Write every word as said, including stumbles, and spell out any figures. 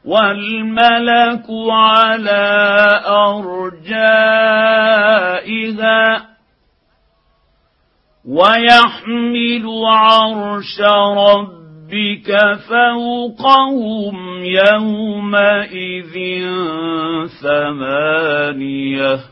والملك على أرجائها ويحمل عرش ربك فوقهم يومئذ ثمانية